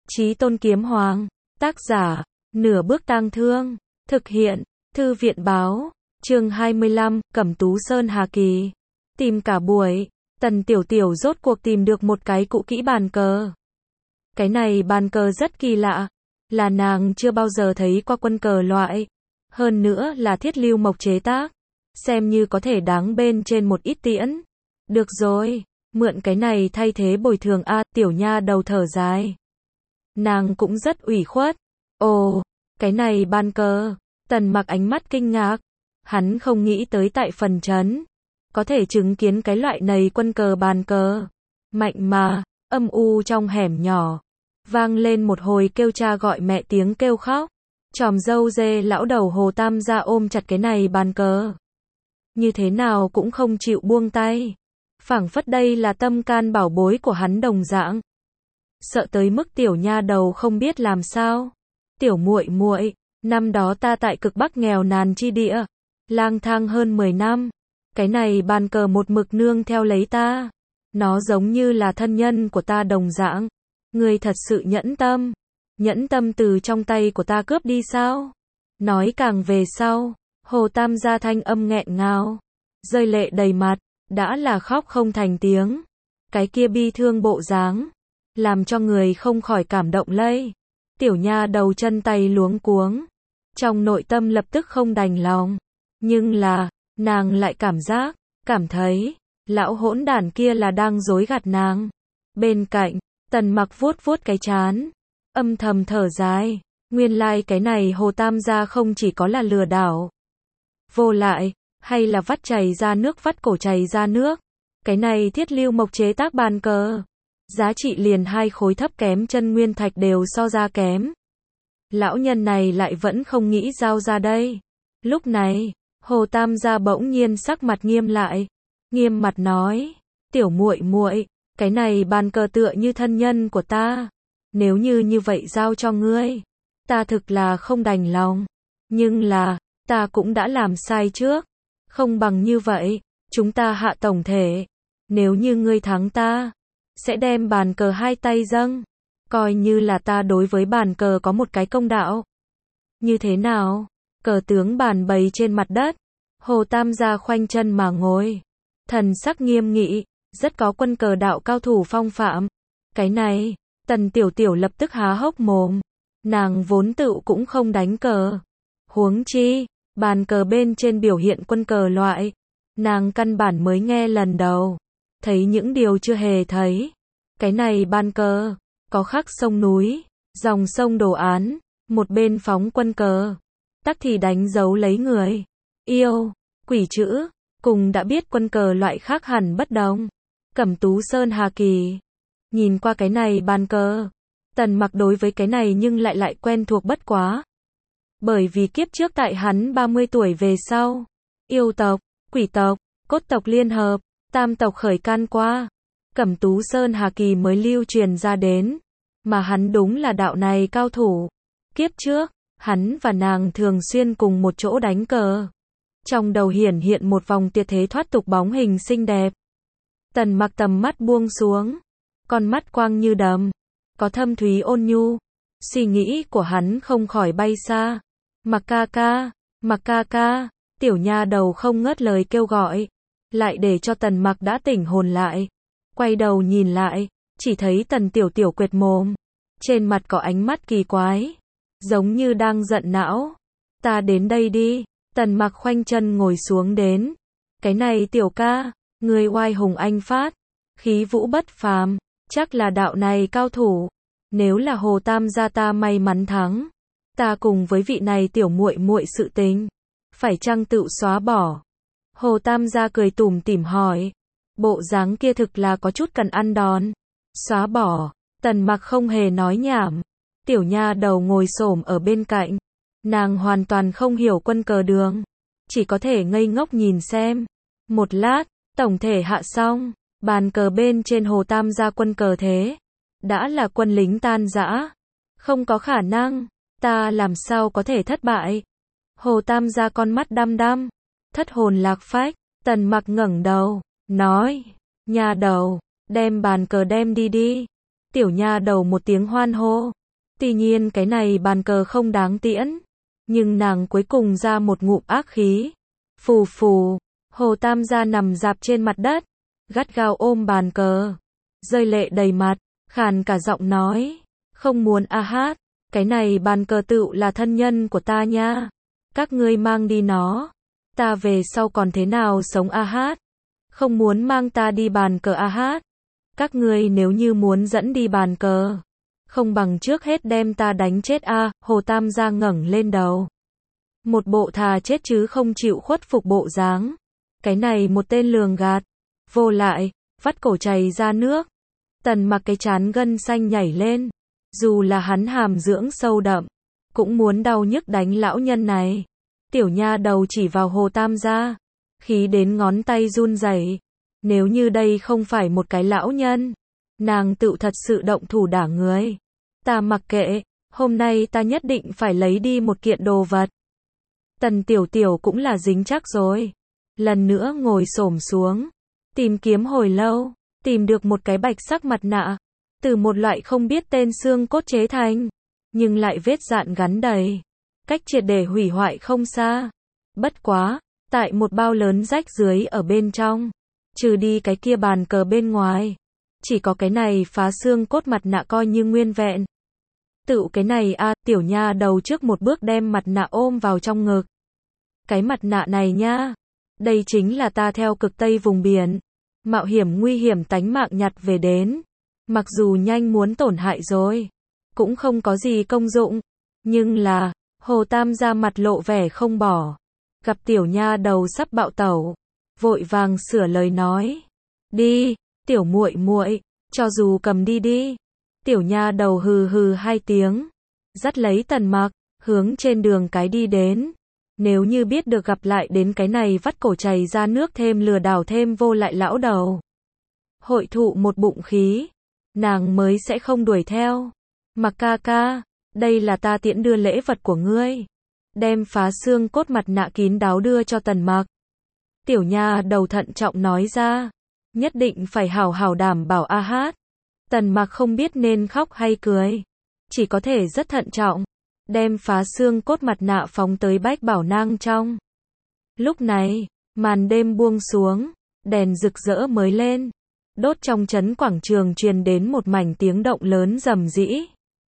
Chí Tôn Kiếm Hoàng, tác giả, Nửa Bước Tang Thương, thực hiện, Thư viện báo, chương 25, Cẩm Tú Sơn Hà Kỳ. Tìm cả buổi, Tần Tiểu Tiểu rốt cuộc tìm được một cái cũ kỹ bàn cờ. Cái này bàn cờ rất kỳ lạ, là nàng chưa bao giờ thấy qua quân cờ loại, hơn nữa là Thiết Lưu Mộc chế tác, xem như có thể đáng bên trên một ít tiễn. Được rồi, mượn cái này thay thế bồi thường a, tiểu nha đầu thở dài. Nàng cũng rất ủy khuất. Ồ, cái này bàn cờ. Tần Mặc ánh mắt kinh ngạc. Hắn không nghĩ tới tại phần trấn có thể chứng kiến cái loại này quân cờ bàn cờ. Mạnh mà, âm u trong hẻm nhỏ, vang lên một hồi kêu cha gọi mẹ tiếng kêu khóc. Tròm dâu dê lão đầu Hồ Tam gia ôm chặt cái này bàn cờ, như thế nào cũng không chịu buông tay, phảng phất đây là tâm can bảo bối của hắn đồng dạng. Sợ tới mức tiểu nha đầu không biết làm sao. Tiểu muội muội, năm đó ta tại cực Bắc nghèo nàn chi địa, lang thang hơn 10 năm, cái này bàn cờ một mực nương theo lấy ta, nó giống như là thân nhân của ta đồng dạng. Ngươi thật sự nhẫn tâm từ trong tay của ta cướp đi sao? Nói càng về sau, Hồ Tam gia thanh âm nghẹn ngào, rơi lệ đầy mặt, đã là khóc không thành tiếng. Cái kia bi thương bộ dáng, làm cho người không khỏi cảm động lây. Tiểu nha đầu chân tay luống cuống, trong nội tâm lập tức không đành lòng, nhưng là, nàng lại cảm thấy, lão hỗn đản kia là đang dối gạt nàng. Bên cạnh, Tần Mặc vuốt vuốt cái trán, âm thầm thở dài, nguyên lai cái này Hồ Tam gia không chỉ có là lừa đảo vô lại, hay là vắt chảy ra nước, vắt cổ chảy ra nước. Cái này Thiết Lưu Mộc chế tác bàn cờ, giá trị liền 2 khối thấp kém chân nguyên thạch đều so ra kém. Lão nhân này lại vẫn không nghĩ giao ra đây. Lúc này, Hồ Tam gia bỗng nhiên sắc mặt nghiêm lại, nghiêm mặt nói: "Tiểu muội muội, cái này bàn cờ tựa như thân nhân của ta, nếu như vậy giao cho ngươi, ta thực là không đành lòng, nhưng là, ta cũng đã làm sai trước, không bằng như vậy, chúng ta hạ tổng thể, nếu như ngươi thắng ta, sẽ đem bàn cờ 2 tay dâng, coi như là ta đối với bàn cờ có một cái công đạo. Như thế nào?" Cờ tướng bàn bày trên mặt đất, Hồ Tam gia khoanh chân mà ngồi, thần sắc nghiêm nghị, rất có quân cờ đạo cao thủ phong phạm. Cái này, Tần Tiểu Tiểu lập tức há hốc mồm, nàng vốn tựu cũng không đánh cờ, huống chi, bàn cờ bên trên biểu hiện quân cờ loại, nàng căn bản mới nghe lần đầu, thấy những điều chưa hề thấy. Cái này bàn cờ, có khắc sông núi, dòng sông đồ án, một bên phóng quân cờ, tắc thì đánh dấu lấy người, yêu, quỷ chữ, cùng đã biết quân cờ loại khác hẳn bất đồng. Cẩm Tú Sơn Hà Kỳ. Nhìn qua cái này bàn cờ, Tần Mặc đối với cái này nhưng lại quen thuộc bất quá. Bởi vì kiếp trước tại hắn 30 tuổi về sau, yêu tộc, quỷ tộc, cốt tộc liên hợp, tam tộc khởi can qua, Cẩm Tú Sơn Hà Kỳ mới lưu truyền ra đến, mà hắn đúng là đạo này cao thủ. Kiếp trước, hắn và nàng thường xuyên cùng một chỗ đánh cờ. Trong đầu hiển hiện một vòng tuyệt thế thoát tục bóng hình xinh đẹp. Tần Mặc tầm mắt buông xuống, con mắt quang như đầm, có thâm thúy ôn nhu. Suy nghĩ của hắn không khỏi bay xa. Mặc ca ca, tiểu nha đầu không ngớt lời kêu gọi, lại để cho Tần Mặc đã tỉnh hồn lại. Quay đầu nhìn lại, chỉ thấy Tần Tiểu Tiểu quệt mồm, trên mặt có ánh mắt kỳ quái, giống như đang giận não. Ta đến đây đi. Tần Mặc khoanh chân ngồi xuống đến. Cái này tiểu ca, người oai hùng anh phát, khí vũ bất phàm, chắc là đạo này cao thủ. Nếu là Hồ Tam gia ta may mắn thắng, ta cùng với vị này tiểu muội muội sự tình, phải chăng tự xóa bỏ? Hồ Tam gia cười tủm tỉm hỏi, bộ dáng kia thực là có chút cần ăn đòn. Xóa bỏ? Tần Mặc không hề nói nhảm. Tiểu nha đầu ngồi xổm ở bên cạnh, nàng hoàn toàn không hiểu quân cờ đường, chỉ có thể ngây ngốc nhìn xem. Một lát, tổng thể hạ xong, bàn cờ bên trên Hồ Tam gia quân cờ thế, đã là quân lính tan rã. Không có khả năng, ta làm sao có thể thất bại? Hồ Tam gia con mắt đăm đăm, thất hồn lạc phách. Tần Mặc ngẩng đầu, nói, nha đầu, đem bàn cờ đem đi đi. Tiểu nha đầu một tiếng hoan hô, Tuy nhiên cái này bàn cờ không đáng tiễn, nhưng nàng cuối cùng ra một ngụm ác khí. Phù phù, Hồ Tam gia nằm rạp trên mặt đất, gắt gao ôm bàn cờ, rơi lệ đầy mặt, khàn cả giọng nói, không muốn a hát, cái này bàn cờ tựu là thân nhân của ta nha, các ngươi mang đi nó, ta về sau còn thế nào sống a hát, không muốn mang ta đi bàn cờ a hát, các ngươi nếu như muốn dẫn đi bàn cờ, không bằng trước hết đem ta đánh chết a. Hồ Tam gia ngẩng lên đầu, một bộ thà chết chứ không chịu khuất phục bộ dáng, cái này một tên lường gạt, vô lại, vắt cổ chảy ra nước. Tần Mặc cái trán gân xanh nhảy lên, dù là hắn hàm dưỡng sâu đậm, cũng muốn đau nhức đánh lão nhân này. Tiểu nha đầu chỉ vào Hồ Tam gia, khí đến ngón tay run rẩy. Nếu như đây không phải một cái lão nhân, nàng tự thật sự động thủ đả người. Ta mặc kệ, hôm nay ta nhất định phải lấy đi một kiện đồ vật. Tần Tiểu Tiểu cũng là dính chắc rồi. Lần nữa ngồi xổm xuống, tìm kiếm hồi lâu, tìm được một cái bạch sắc mặt nạ, từ một loại không biết tên xương cốt chế thành, nhưng lại vết dạn gắn đầy, cách triệt để hủy hoại không xa. Bất quá, tại một bao lớn rách dưới ở bên trong, trừ đi cái kia bàn cờ bên ngoài, chỉ có cái này phá xương cốt mặt nạ coi như nguyên vẹn. Tự cái này a, tiểu nha đầu trước một bước đem mặt nạ ôm vào trong ngực. Cái mặt nạ này nha, đây chính là ta theo cực Tây vùng biển, mạo hiểm nguy hiểm tánh mạng nhặt về đến. Mặc dù nhanh muốn tổn hại rồi, cũng không có gì công dụng. Nhưng là, Hồ Tam gia mặt lộ vẻ không bỏ. Gặp tiểu nha đầu sắp bạo tẩu, vội vàng sửa lời nói. Đi, tiểu muội muội, cho dù cầm đi đi. Tiểu nha đầu hừ hừ hai tiếng, dắt lấy Tần Mặc, hướng trên đường cái đi đến. Nếu như biết được gặp lại đến cái này vắt cổ chảy ra nước thêm lừa đảo thêm vô lại lão đầu, hội thụ một bụng khí, nàng mới sẽ không đuổi theo. Mặc ca ca, đây là ta tiễn đưa lễ vật của ngươi. Đem phá xương cốt mặt nạ kín đáo đưa cho Tần Mặc. Tiểu nha đầu thận trọng nói ra, nhất định phải hảo hảo đảm bảo a hát. Tần Mặc không biết nên khóc hay cười, chỉ có thể rất thận trọng, đem phá xương cốt mặt nạ phóng tới Bách Bảo Nang trong. Lúc này, màn đêm buông xuống, đèn rực rỡ mới lên, đốt trong trấn quảng trường truyền đến một mảnh tiếng động lớn rầm rĩ.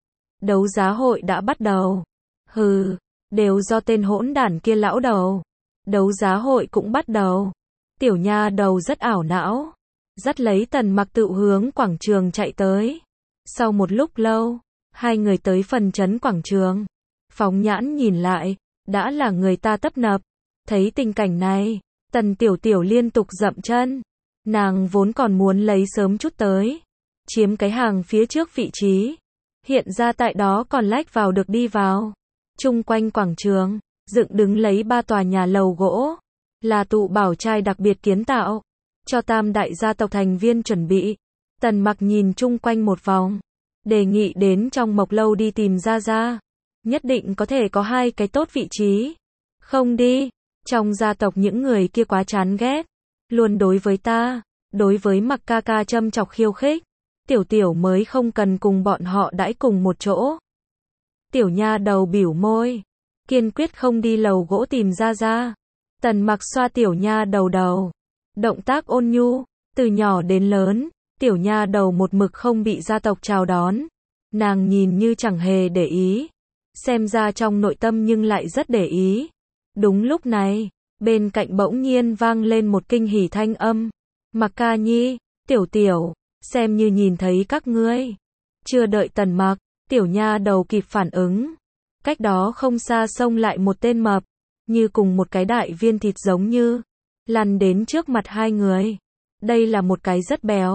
Đấu giá hội đã bắt đầu. Hừ, đều do tên hỗn đản kia lão đầu. Đấu giá hội cũng bắt đầu. Tiểu nha đầu rất ảo não, dắt lấy Tần Mặc tự hướng quảng trường chạy tới. Sau một lúc lâu, hai người tới phần trấn quảng trường. Phóng nhãn nhìn lại, đã là người ta tấp nập. Thấy tình cảnh này, Tần Tiểu Tiểu liên tục dậm chân. Nàng vốn còn muốn lấy sớm chút tới, chiếm cái hàng phía trước vị trí. Hiện ra tại đó còn lách vào được đi vào. Chung quanh quảng trường, dựng đứng lấy 3 tòa nhà lầu gỗ, là tụ bảo trai đặc biệt kiến tạo, cho tam đại gia tộc thành viên chuẩn bị. Tần Mặc nhìn chung quanh một vòng, đề nghị đến trong Mộc Lâu đi tìm Gia Gia, nhất định có thể có 2 cái tốt vị trí. Không đi, trong gia tộc những người kia quá chán ghét, luôn đối với ta, đối với Mặc ca ca châm chọc khiêu khích. Tiểu Tiểu mới không cần cùng bọn họ đãi cùng một chỗ. Tiểu nha đầu bĩu môi, kiên quyết không đi lầu gỗ tìm Gia Gia. Tần Mặc xoa tiểu nha đầu đầu, động tác ôn nhu, từ nhỏ đến lớn, tiểu nha đầu một mực không bị gia tộc chào đón. Nàng nhìn như chẳng hề để ý, xem ra trong nội tâm nhưng lại rất để ý. Đúng lúc này, bên cạnh bỗng nhiên vang lên một kinh hỉ thanh âm. Mặc ca nhi, Tiểu Tiểu, xem như nhìn thấy các ngươi. Chưa đợi Tần Mặc, tiểu nha đầu kịp phản ứng. Cách đó không xa xông lại một tên mập, như cùng một cái đại viên thịt giống như, lăn đến trước mặt hai người. Đây là một cái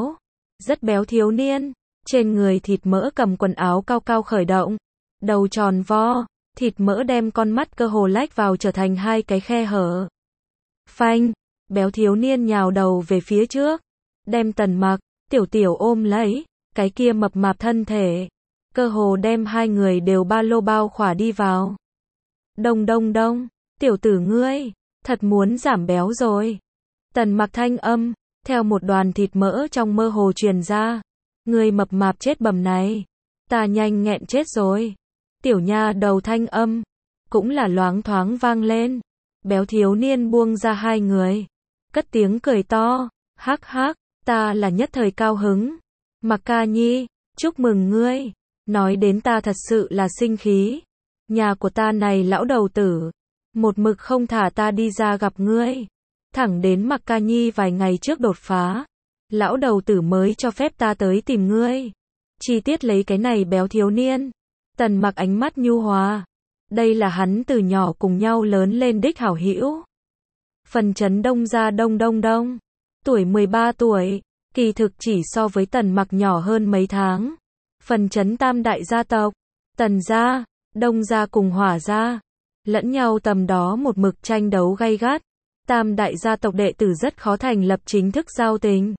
rất béo thiếu niên, trên người thịt mỡ cầm quần áo cao cao khởi động, đầu tròn vo, thịt mỡ đem con mắt cơ hồ lách vào trở thành 2 cái khe hở. Phanh, béo thiếu niên nhào đầu về phía trước, đem Tần Mặc, Tiểu Tiểu ôm lấy, cái kia mập mạp thân thể, cơ hồ đem 2 người đều ba lô bao khỏa đi vào. Đông đông đông, tiểu tử ngươi, thật muốn giảm béo rồi. Tần Mặc thanh âm, theo một đoàn thịt mỡ trong mơ hồ truyền ra. Ngươi mập mạp chết bầm này, ta nhanh nghẹn chết rồi. Tiểu nha đầu thanh âm, cũng là loáng thoáng vang lên. Béo thiếu niên buông ra hai người, cất tiếng cười to, hắc hắc, ta là nhất thời cao hứng. Mặc ca nhi, chúc mừng ngươi. Nói đến ta thật sự là sinh khí. Nhà của ta này lão đầu tử, một mực không thả ta đi ra gặp ngươi. Thẳng đến Mặc ca nhi vài ngày trước đột phá, lão đầu tử mới cho phép ta tới tìm ngươi. Chi tiết lấy cái này béo thiếu niên. Tần Mặc ánh mắt nhu hòa. Đây là hắn từ nhỏ cùng nhau lớn lên đích hảo hữu. Phần Chấn Đông gia Đông. Tuổi 13 tuổi, kỳ thực chỉ so với Tần Mặc nhỏ hơn mấy tháng. Phần Chấn tam đại gia tộc, Tần gia, Đông gia cùng Hỏa gia, lẫn nhau tầm đó một mực tranh đấu gay gắt. Tam đại gia tộc đệ tử rất khó thành lập chính thức giao tình.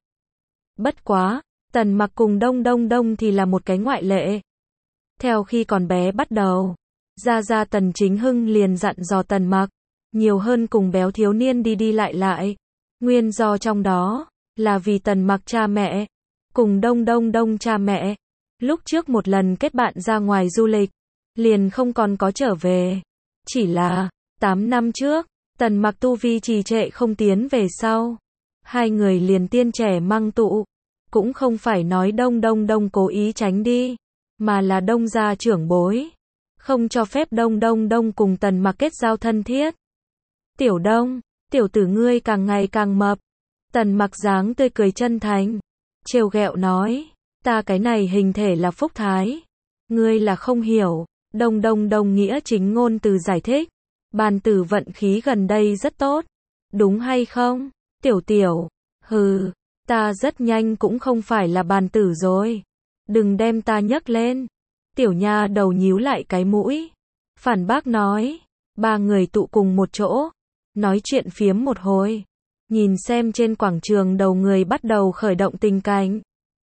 Bất quá, Tần Mặc cùng Đông thì là một cái ngoại lệ. Theo khi còn bé bắt đầu, gia Tần Chính Hưng liền dặn dò Tần Mặc, nhiều hơn cùng béo thiếu niên đi đi lại. Nguyên do trong đó, là vì Tần Mặc cha mẹ, cùng Đông cha mẹ, lúc trước một lần kết bạn ra ngoài du lịch, liền không còn có trở về. Chỉ là, 8 năm trước, Tần Mặc tu vi trì trệ không tiến về sau. Hai người liền tiên trẻ mang tụ. Cũng không phải nói Đông cố ý tránh đi, mà là Đông gia trưởng bối. Không cho phép Đông cùng Tần Mặc kết giao thân thiết. Tiểu Đông, tiểu tử ngươi càng ngày càng mập. Tần Mặc dáng tươi cười chân thành, trêu ghẹo nói, ta cái này hình thể là phúc thái. Ngươi là không hiểu. Đông nghĩa chính ngôn từ giải thích. Bàn tử vận khí gần đây rất tốt. Đúng hay không? Tiểu, hừ, ta rất nhanh cũng không phải là bàn tử rồi. Đừng đem ta nhấc lên. Tiểu nha đầu nhíu lại cái mũi. Phản bác nói. Ba người tụ cùng một chỗ, nói chuyện phiếm một hồi. Nhìn xem trên quảng trường đầu người bắt đầu khởi động tình cảnh.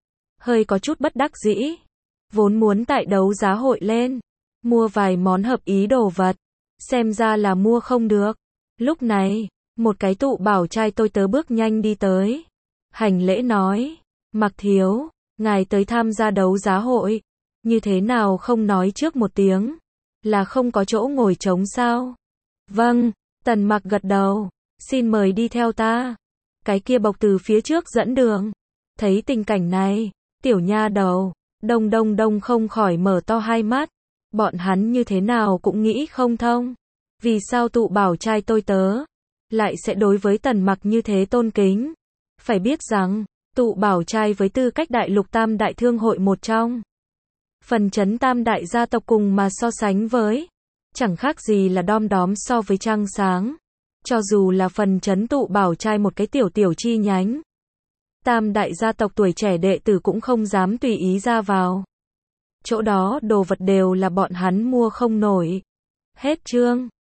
Hơi có chút bất đắc dĩ. Vốn muốn tại đấu giá hội lên, mua vài món hợp ý đồ vật. Xem ra là mua không được. Lúc này, một cái tụ bảo trai tôi tớ bước nhanh đi tới. Hành lễ nói, Mặc thiếu, ngài tới tham gia đấu giá hội. Như thế nào không nói trước một tiếng? Là không có chỗ ngồi trống sao? Vâng, Tần Mặc gật đầu. Xin mời đi theo ta. Cái kia bộc từ phía trước dẫn đường. Thấy tình cảnh này, tiểu nha đầu, Đông không khỏi mở to hai mắt. Bọn hắn như thế nào cũng nghĩ không thông. Vì sao tụ bảo trai tôi tớ lại sẽ đối với Tần Mặc như thế tôn kính? Phải biết rằng, tụ bảo trai với tư cách đại lục tam đại thương hội một trong. Phần Chấn tam đại gia tộc cùng mà so sánh với, chẳng khác gì là đom đóm so với trăng sáng. Cho dù là Phần Chấn tụ bảo trai một cái tiểu chi nhánh, tam đại gia tộc tuổi trẻ đệ tử cũng không dám tùy ý ra vào. Chỗ đó đồ vật đều là bọn hắn mua không nổi. Hết chương.